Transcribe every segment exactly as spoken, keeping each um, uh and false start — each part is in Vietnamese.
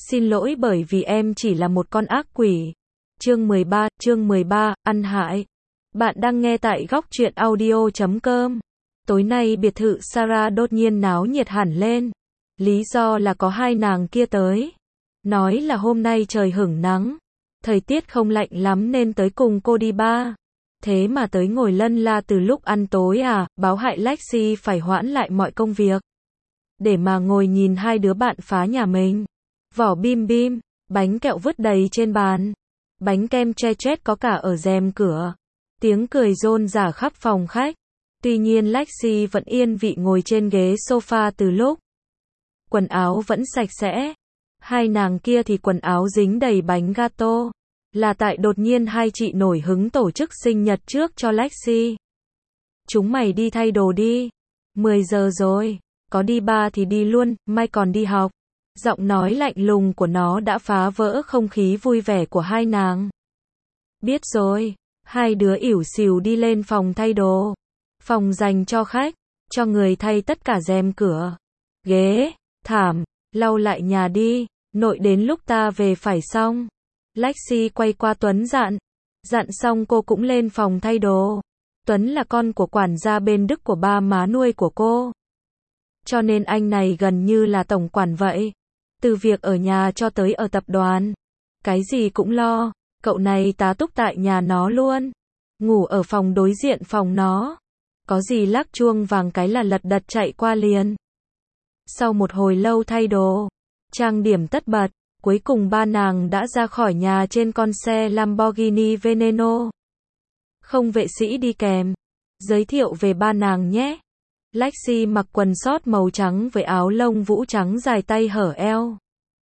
Xin lỗi bởi vì em chỉ là một con ác quỷ. Chương mười ba, chương mười ba, ăn hại. Bạn đang nghe tại góc truyện audio chấm com. Tối nay biệt thự Sarah đột nhiên náo nhiệt hẳn lên. Lý do là có hai nàng kia tới. Nói là hôm nay trời hửng nắng. Thời tiết không lạnh lắm nên tới cùng cô đi bar. Thế mà tới ngồi lân la từ lúc ăn tối à, báo hại Lexi phải hoãn lại mọi công việc. Để mà ngồi nhìn hai đứa bạn phá nhà mình. Vỏ bim bim, bánh kẹo vứt đầy trên bàn. Bánh kem che chết có cả ở rèm cửa. Tiếng cười rôn rả khắp phòng khách. Tuy nhiên Lexi vẫn yên vị ngồi trên ghế sofa từ lúc. Quần áo vẫn sạch sẽ. Hai nàng kia thì quần áo dính đầy bánh gato. Là tại đột nhiên hai chị nổi hứng tổ chức sinh nhật trước cho Lexi. Chúng mày đi thay đồ đi. mười giờ rồi. Có đi bar thì đi luôn, mai còn đi học. Giọng nói lạnh lùng của nó đã phá vỡ không khí vui vẻ của hai nàng. Biết rồi. Hai đứa ỉu xìu đi lên phòng thay đồ. Phòng dành cho khách. Cho người thay tất cả rèm cửa. Ghế, thảm, lau lại nhà đi. Nội đến lúc ta về phải xong. Lexi quay qua Tuấn dặn. Dặn xong cô cũng lên phòng thay đồ. Tuấn là con của quản gia bên Đức của ba má nuôi của cô. Cho nên anh này gần như là tổng quản vậy. Từ việc ở nhà cho tới ở tập đoàn. Cái gì cũng lo. Cậu này tá túc tại nhà nó luôn. Ngủ ở phòng đối diện phòng nó. Có gì lắc chuông vàng cái là lật đật chạy qua liền. Sau một hồi lâu thay đồ, trang điểm tất bật, cuối cùng ba nàng đã ra khỏi nhà trên con xe Lamborghini Veneno. Không vệ sĩ đi kèm. Giới thiệu về ba nàng nhé. Lexi mặc quần sót màu trắng với áo lông vũ trắng dài tay hở eo.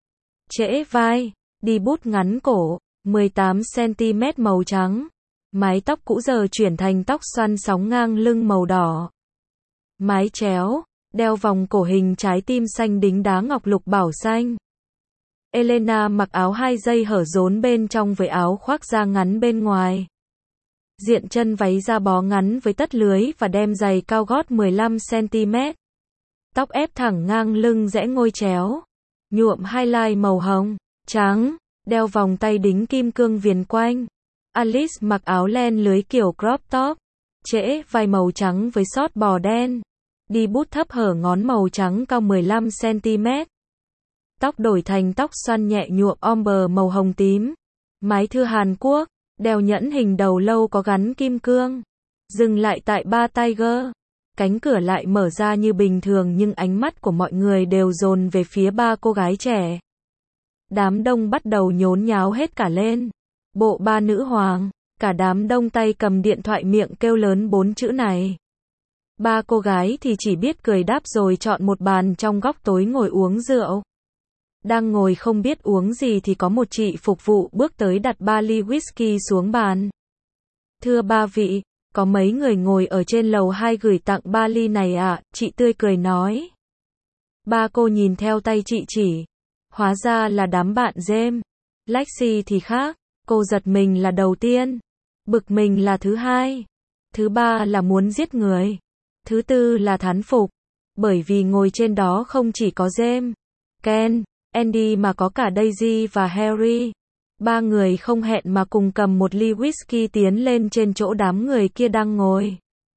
Trễ vai, đi bút ngắn cổ, mười tám xăng ti mét màu trắng. Mái tóc cũ giờ chuyển thành tóc xoăn sóng ngang lưng màu đỏ. Mái chéo, đeo vòng cổ hình trái tim xanh đính đá ngọc lục bảo xanh. Elena mặc áo hai dây hở rốn bên trong với áo khoác da ngắn bên ngoài. Diện chân váy da bó ngắn với tất lưới và đem giày cao gót mười lăm xăng ti mét. Tóc ép thẳng ngang lưng rẽ ngôi chéo. Nhuộm highlight màu hồng, trắng, đeo vòng tay đính kim cương viền quanh. Alice mặc áo len lưới kiểu crop top, trễ vai màu trắng với sót bò đen. Đi bút thấp hở ngón màu trắng cao mười lăm xăng ti mét. Tóc đổi thành tóc xoăn nhẹ nhuộm ombre màu hồng tím. Mái thưa Hàn Quốc, đeo nhẫn hình đầu lâu có gắn kim cương. Dừng lại tại ba Tiger. Cánh cửa lại mở ra như bình thường nhưng ánh mắt của mọi người đều dồn về phía ba cô gái trẻ. Đám đông bắt đầu nhốn nháo hết cả lên. Bộ ba nữ hoàng, cả đám đông tay cầm điện thoại miệng kêu lớn bốn chữ này. Ba cô gái thì chỉ biết cười đáp rồi chọn một bàn trong góc tối ngồi uống rượu. Đang ngồi không biết uống gì thì có một chị phục vụ bước tới đặt ba ly whisky xuống bàn. Thưa ba vị, có mấy người ngồi ở trên lầu hai gửi tặng ba ly này ạ, à? Chị tươi cười nói. Ba cô nhìn theo tay chị chỉ. Hóa ra là đám bạn James. Lexi thì khác, cô giật mình là đầu tiên. Bực mình là thứ hai. Thứ ba là muốn giết người. Thứ tư là thán phục. Bởi vì ngồi trên đó không chỉ có James, Ken, Andy mà có cả Daisy và Harry. Ba người không hẹn mà cùng cầm một ly whisky tiến lên trên chỗ đám người kia đang ngồi.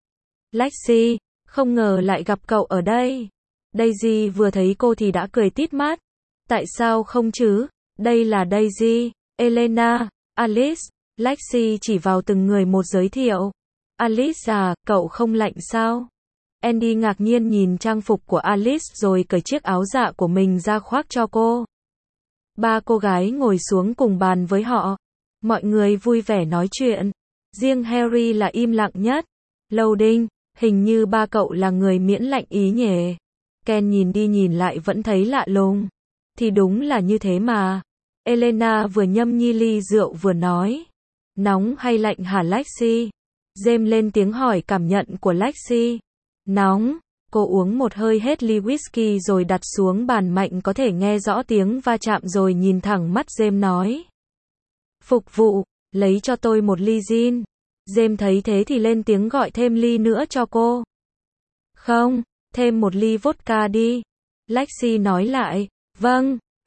Lexi, không ngờ lại gặp cậu ở đây. Daisy vừa thấy cô thì đã cười tít mắt. Tại sao không chứ? Đây là Daisy, Elena, Alice. Lexi chỉ vào từng người một giới thiệu. Alice à, cậu không lạnh sao? Andy ngạc nhiên nhìn trang phục của Alice rồi cởi chiếc áo dạ của mình ra khoác cho cô. Ba cô gái ngồi xuống cùng bàn với họ. Mọi người vui vẻ nói chuyện. Riêng Harry là im lặng nhất. Loading, hình như ba cậu là người miễn lạnh ý nhỉ. Ken nhìn đi nhìn lại vẫn thấy lạ lùng. Thì đúng là như thế mà. Elena vừa nhâm nhi ly rượu vừa nói. Nóng hay lạnh hả Lexi? James lên tiếng hỏi cảm nhận của Lexi. Nóng. Cô uống một hơi hết ly whisky rồi đặt xuống bàn mạnh có thể nghe rõ tiếng va chạm rồi nhìn thẳng mắt James nói. Phục vụ, lấy cho tôi một ly gin. James thấy thế thì lên tiếng gọi thêm ly nữa cho cô. Không, thêm một ly vodka đi. Lexi nói lại. Vâng,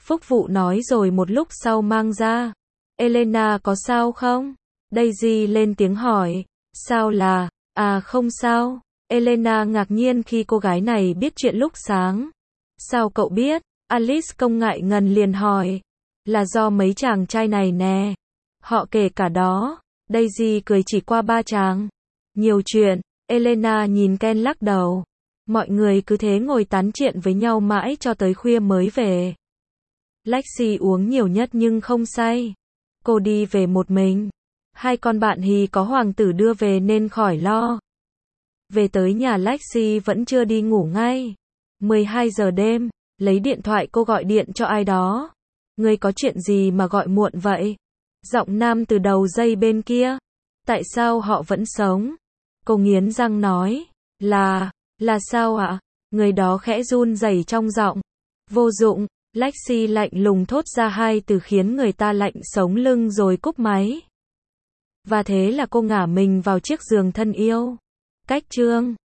Phúc vụ nói rồi một lúc sau mang ra. Elena có sao không? Daisy lên tiếng hỏi. Sao là, à không sao. Elena ngạc nhiên khi cô gái này biết chuyện lúc sáng. Sao cậu biết? Alice không ngại ngần liền hỏi. Là do mấy chàng trai này nè. Họ kể cả đó. Daisy cười chỉ qua ba chàng. Nhiều chuyện. Elena nhìn Ken lắc đầu. Mọi người cứ thế ngồi tán chuyện với nhau mãi cho tới khuya mới về. Lexi uống nhiều nhất nhưng không say. Cô đi về một mình. Hai con bạn Hì có hoàng tử đưa về nên khỏi lo. Về tới nhà Lexi vẫn chưa đi ngủ ngay. mười hai giờ đêm, lấy điện thoại cô gọi điện cho ai đó. Người có chuyện gì mà gọi muộn vậy? Giọng nam từ đầu dây bên kia. Tại sao họ vẫn sống? Cô nghiến răng nói. Là, là sao ạ? Người đó khẽ run rẩy trong giọng. Vô dụng, Lexi lạnh lùng thốt ra hai từ khiến người ta lạnh sống lưng rồi cúp máy. Và thế là cô ngả mình vào chiếc giường thân yêu. Cách chương